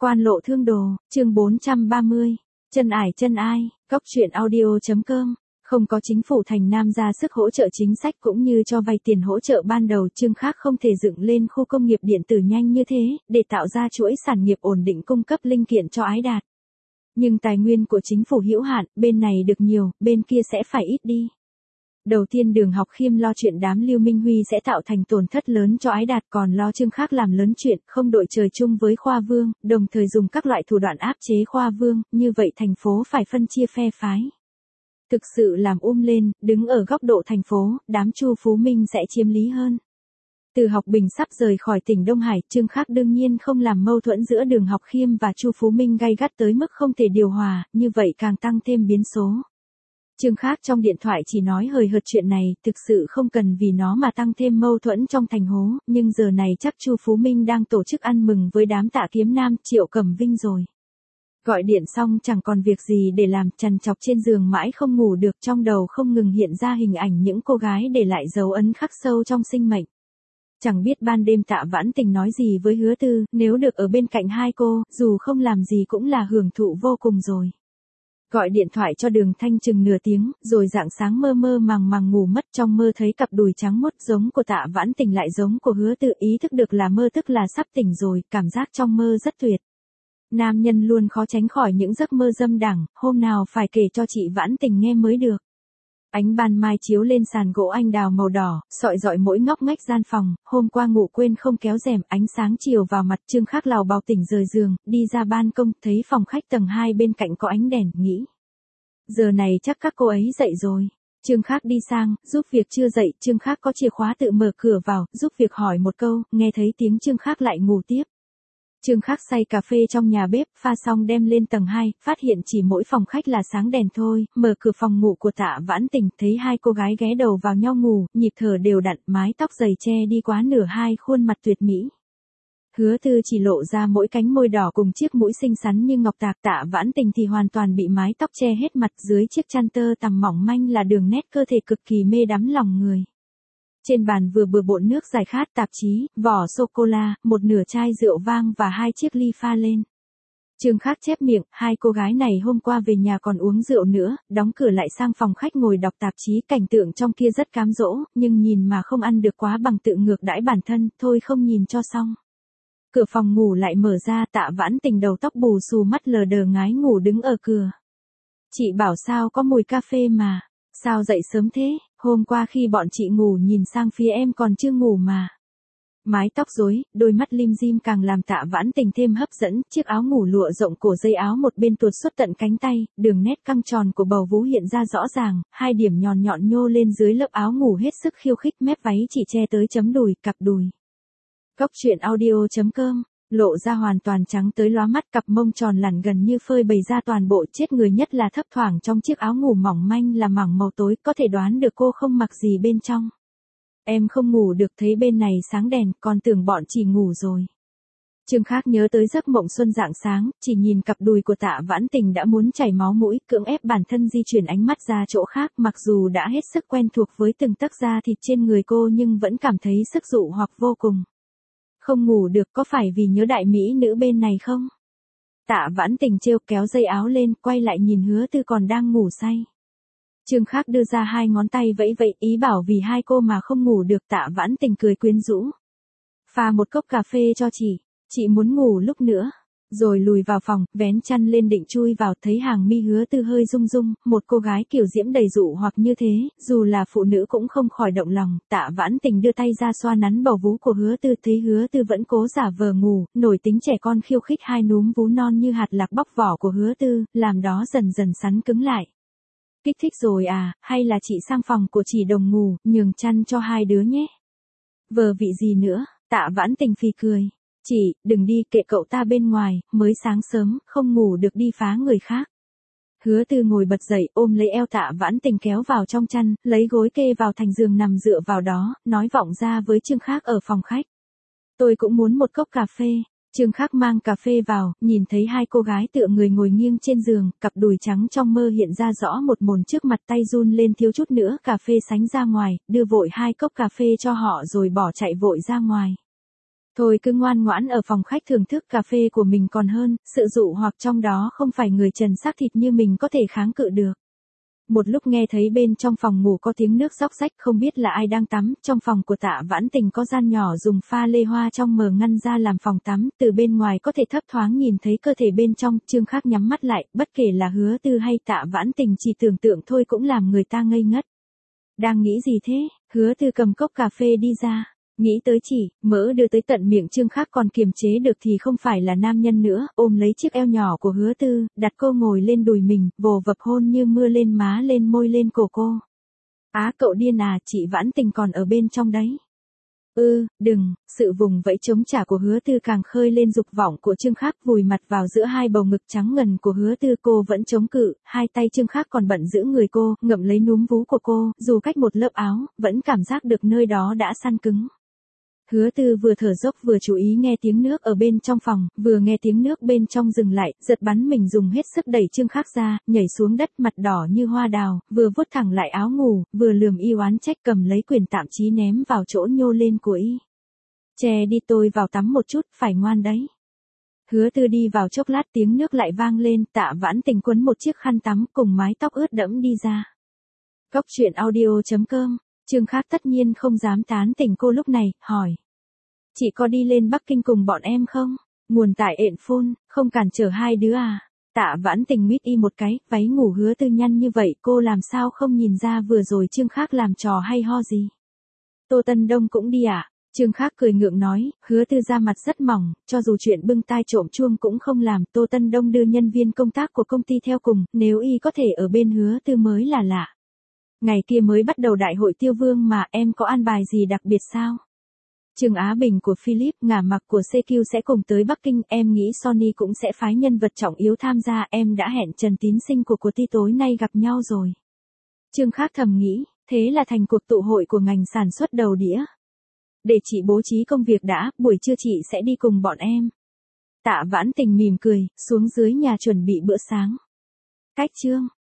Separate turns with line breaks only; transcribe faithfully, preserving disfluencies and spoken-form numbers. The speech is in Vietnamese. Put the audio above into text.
Quan lộ thương đồ, chương bốn trăm ba mươi. Chân ải chân ai, góc truyện audio.com. Không có chính phủ thành Nam ra sức hỗ trợ chính sách cũng như cho vay tiền hỗ trợ ban đầu, Trương Khác không thể dựng lên khu công nghiệp điện tử nhanh như thế, để tạo ra chuỗi sản nghiệp ổn định cung cấp linh kiện cho Ái Đạt. Nhưng tài nguyên của chính phủ hữu hạn, bên này được nhiều, bên kia sẽ phải ít đi. Đầu tiên Đường Học Khiêm lo chuyện đám Lưu Minh Huy sẽ tạo thành tổn thất lớn cho Ái Đạt, còn lo Trương Khác làm lớn chuyện, không đội trời chung với Khoa Vương, đồng thời dùng các loại thủ đoạn áp chế Khoa Vương, như vậy thành phố phải phân chia phe phái. Thực sự làm um lên, đứng ở góc độ thành phố, đám Chu Phú Minh sẽ chiếm lý hơn. Từ Học Bình sắp rời khỏi tỉnh Đông Hải, Trương Khác đương nhiên không làm mâu thuẫn giữa Đường Học Khiêm và Chu Phú Minh gay gắt tới mức không thể điều hòa, như vậy càng tăng thêm biến số. Trương Khác trong điện thoại chỉ nói hời hợt chuyện này, thực sự không cần vì nó mà tăng thêm mâu thuẫn trong thành hố, nhưng giờ này chắc Chu Phú Minh đang tổ chức ăn mừng với đám Tạ Kiếm Nam, Triệu Cẩm Vinh rồi. Gọi điện xong chẳng còn việc gì để làm, trằn trọc trên giường mãi không ngủ được, trong đầu không ngừng hiện ra hình ảnh những cô gái để lại dấu ấn khắc sâu trong sinh mệnh. Chẳng biết ban đêm Tạ Vãn Tình nói gì với Hứa Tư, nếu được ở bên cạnh hai cô, dù không làm gì cũng là hưởng thụ vô cùng rồi. Gọi điện thoại cho Đường Thanh chừng nửa tiếng, rồi rạng sáng mơ mơ màng màng ngủ mất, trong mơ thấy cặp đùi trắng muốt giống của Tạ Vãn Tình lại giống của Hứa Tư, ý thức được là mơ tức là sắp tỉnh rồi, cảm giác trong mơ rất tuyệt. Nam nhân luôn khó tránh khỏi những giấc mơ dâm đẳng, hôm nào phải kể cho chị Vãn Tình nghe mới được. Ánh ban mai chiếu lên sàn gỗ anh đào màu đỏ, sọi rọi mỗi ngóc ngách gian phòng, hôm qua ngủ quên không kéo rèm, ánh sáng chiều vào mặt, Trương Khác lào bào tỉnh rời giường, đi ra ban công, thấy phòng khách tầng hai bên cạnh có ánh đèn, nghĩ. Giờ này chắc các cô ấy dậy rồi. Trương Khác đi sang, giúp việc chưa dậy, Trương Khác có chìa khóa tự mở cửa vào, giúp việc hỏi một câu, nghe thấy tiếng Trương Khác lại ngủ tiếp. Trương Khác xay cà phê trong nhà bếp, pha xong đem lên tầng hai, phát hiện chỉ mỗi phòng khách là sáng đèn thôi, mở cửa phòng ngủ của Tạ Vãn Tình, thấy hai cô gái ghé đầu vào nhau ngủ, nhịp thở đều đặn, mái tóc dày che đi quá nửa hai khuôn mặt tuyệt mỹ. Hứa Tư chỉ lộ ra mỗi cánh môi đỏ cùng chiếc mũi xinh xắn như ngọc tạc, Tạ Vãn Tình thì hoàn toàn bị mái tóc che hết mặt, dưới chiếc chăn tơ tằm mỏng manh là đường nét cơ thể cực kỳ mê đắm lòng người. Trên bàn vừa bừa bộn nước giải khát, tạp chí, vỏ sô-cô-la, một nửa chai rượu vang và hai chiếc ly pha lên. Trương Khác chép miệng, hai cô gái này hôm qua về nhà còn uống rượu nữa, đóng cửa lại sang phòng khách ngồi đọc tạp chí, cảnh tượng trong kia rất cám dỗ, nhưng nhìn mà không ăn được quá bằng tự ngược đãi bản thân, thôi không nhìn cho xong. Cửa phòng ngủ lại mở ra, Tạ Vãn Tình đầu tóc bù xù mắt lờ đờ ngái ngủ đứng ở cửa. Chị bảo sao có mùi cà phê mà, sao dậy sớm thế, hôm qua khi bọn chị ngủ nhìn sang phía em còn chưa ngủ mà. Mái tóc rối, đôi mắt lim dim càng làm Tạ Vãn Tình thêm hấp dẫn, chiếc áo ngủ lụa rộng cổ dây áo một bên tuột xuất tận cánh tay, đường nét căng tròn của bầu vú hiện ra rõ ràng, hai điểm nhọn nhọn nhô lên dưới lớp áo ngủ hết sức khiêu khích, mép váy chỉ che tới chấm đùi, cặp đùi. Góc truyện audio.com, lộ ra hoàn toàn trắng tới lóa mắt, cặp mông tròn lẳn gần như phơi bày ra toàn bộ, chết người nhất là thấp thoảng trong chiếc áo ngủ mỏng manh là mảng màu tối, có thể đoán được cô không mặc gì bên trong. Em không ngủ được, thấy bên này sáng đèn, còn tưởng bọn chị ngủ rồi. Trương Khác nhớ tới giấc mộng xuân rạng sáng, chỉ nhìn cặp đùi của Tạ Vãn Tình đã muốn chảy máu mũi, cưỡng ép bản thân di chuyển ánh mắt ra chỗ khác, mặc dù đã hết sức quen thuộc với từng tấc da thịt trên người cô nhưng vẫn cảm thấy sức dụ hoặc vô cùng. Không ngủ được, có phải vì nhớ đại mỹ nữ bên này không? Tạ Vãn Tình trêu, kéo dây áo lên, quay lại nhìn Hứa Tư còn đang ngủ say. Trương Khác đưa ra hai ngón tay vẫy vẫy, ý bảo vì hai cô mà không ngủ được. Tạ Vãn Tình cười quyến rũ. Pha một cốc cà phê cho chị, chị muốn ngủ lúc nữa. Rồi lùi vào phòng, vén chăn lên định chui vào, thấy hàng mi Hứa Tư hơi rung rung, một cô gái kiểu diễm đầy dụ hoặc như thế, dù là phụ nữ cũng không khỏi động lòng. Tạ Vãn Tình đưa tay ra xoa nắn bầu vú của Hứa Tư, thấy Hứa Tư vẫn cố giả vờ ngủ, nổi tính trẻ con khiêu khích hai núm vú non như hạt lạc bóc vỏ của Hứa Tư, làm đó dần dần sắn cứng lại. Kích thích rồi à, hay là chị sang phòng của chị đồng ngủ, nhường chăn cho hai đứa nhé. Vờ vị gì nữa, Tạ Vãn Tình phì cười. Chị, đừng đi, kệ cậu ta bên ngoài, mới sáng sớm, không ngủ được đi phá người khác. Hứa Tư ngồi bật dậy, ôm lấy eo Tạ Vãn Tình kéo vào trong chăn, lấy gối kê vào thành giường nằm dựa vào đó, nói vọng ra với Trương Khác ở phòng khách. Tôi cũng muốn một cốc cà phê. Trương Khác mang cà phê vào, nhìn thấy hai cô gái tựa người ngồi nghiêng trên giường, cặp đùi trắng trong mơ hiện ra rõ một mồn trước mặt, tay run lên thiếu chút nữa cà phê sánh ra ngoài, đưa vội hai cốc cà phê cho họ rồi bỏ chạy vội ra ngoài. Thôi cứ ngoan ngoãn ở phòng khách thưởng thức cà phê của mình còn hơn, sự dụ hoặc trong đó không phải người trần xác thịt như mình có thể kháng cự được. Một lúc nghe thấy bên trong phòng ngủ có tiếng nước róc rách, không biết là ai đang tắm. Trong phòng của Tạ Vãn Tình có gian nhỏ dùng pha lê hoa trong mờ ngăn ra làm phòng tắm, từ bên ngoài có thể thấp thoáng nhìn thấy cơ thể bên trong. Trương Khắc nhắm mắt lại, bất kể là Hứa Tư hay Tạ Vãn Tình chỉ tưởng tượng thôi cũng làm người ta ngây ngất. Đang nghĩ gì thế? Hứa Tư cầm cốc cà phê đi ra. Nghĩ tới chỉ, mỡ đưa tới tận miệng Trương Khắc còn kiềm chế được thì không phải là nam nhân nữa, ôm lấy chiếc eo nhỏ của Hứa Tư, đặt cô ngồi lên đùi mình, vồ vập hôn như mưa lên má lên môi lên cổ cô. Á cậu điên à, chị Vãn Tình còn ở bên trong đấy. Ừ, đừng, sự vùng vẫy chống trả của Hứa Tư càng khơi lên dục vọng của Trương Khắc, vùi mặt vào giữa hai bầu ngực trắng ngần của Hứa Tư. Cô vẫn chống cự, hai tay Trương Khắc còn bận giữ người cô, ngậm lấy núm vú của cô, dù cách một lớp áo, vẫn cảm giác được nơi đó đã săn cứng. Hứa Tư vừa thở dốc vừa chú ý nghe tiếng nước ở bên trong phòng, vừa nghe tiếng nước bên trong dừng lại, giật bắn mình dùng hết sức đẩy Trương Khắc ra, nhảy xuống đất mặt đỏ như hoa đào, vừa vuốt thẳng lại áo ngủ, vừa lườm y oán trách, cầm lấy quyền tạm chí ném vào chỗ nhô lên của y. Che đi, tôi vào tắm một chút, phải ngoan đấy. Hứa Tư đi vào chốc lát tiếng nước lại vang lên, Tạ Vãn Tình quấn một chiếc khăn tắm cùng mái tóc ướt đẫm đi ra. Cốc truyện audio chấm com. Trương Khắc tất nhiên không dám tán tỉnh cô lúc này, hỏi. Chị có đi lên Bắc Kinh cùng bọn em không? Nguồn tại ện phun, không cản trở hai đứa à? Tạ Vãn Tình mít y một cái, váy ngủ Hứa Tư nhăn như vậy cô làm sao không nhìn ra vừa rồi Trương Khắc làm trò hay ho gì? Tô Tân Đông cũng đi à? Trương Khắc cười ngượng nói, Hứa Tư da mặt rất mỏng, cho dù chuyện bưng tai trộm chuông cũng không làm. Tô Tân Đông đưa nhân viên công tác của công ty theo cùng, nếu y có thể ở bên Hứa Tư mới là lạ. Ngày kia mới bắt đầu đại hội Tiêu Vương mà, em có an bài gì đặc biệt sao? Trương Á Bình của Philip, Ngả Mặc của xê quy sẽ cùng tới Bắc Kinh, em nghĩ Sony cũng sẽ phái nhân vật trọng yếu tham gia, em đã hẹn Trần Tín Sinh của của ti tối nay gặp nhau rồi. Trương Khắc thầm nghĩ, thế là thành cuộc tụ hội của ngành sản xuất đầu đĩa. Để chị bố trí công việc đã, buổi trưa chị sẽ đi cùng bọn em. Tạ Vãn Tình mỉm cười, xuống dưới nhà chuẩn bị bữa sáng. Cách chương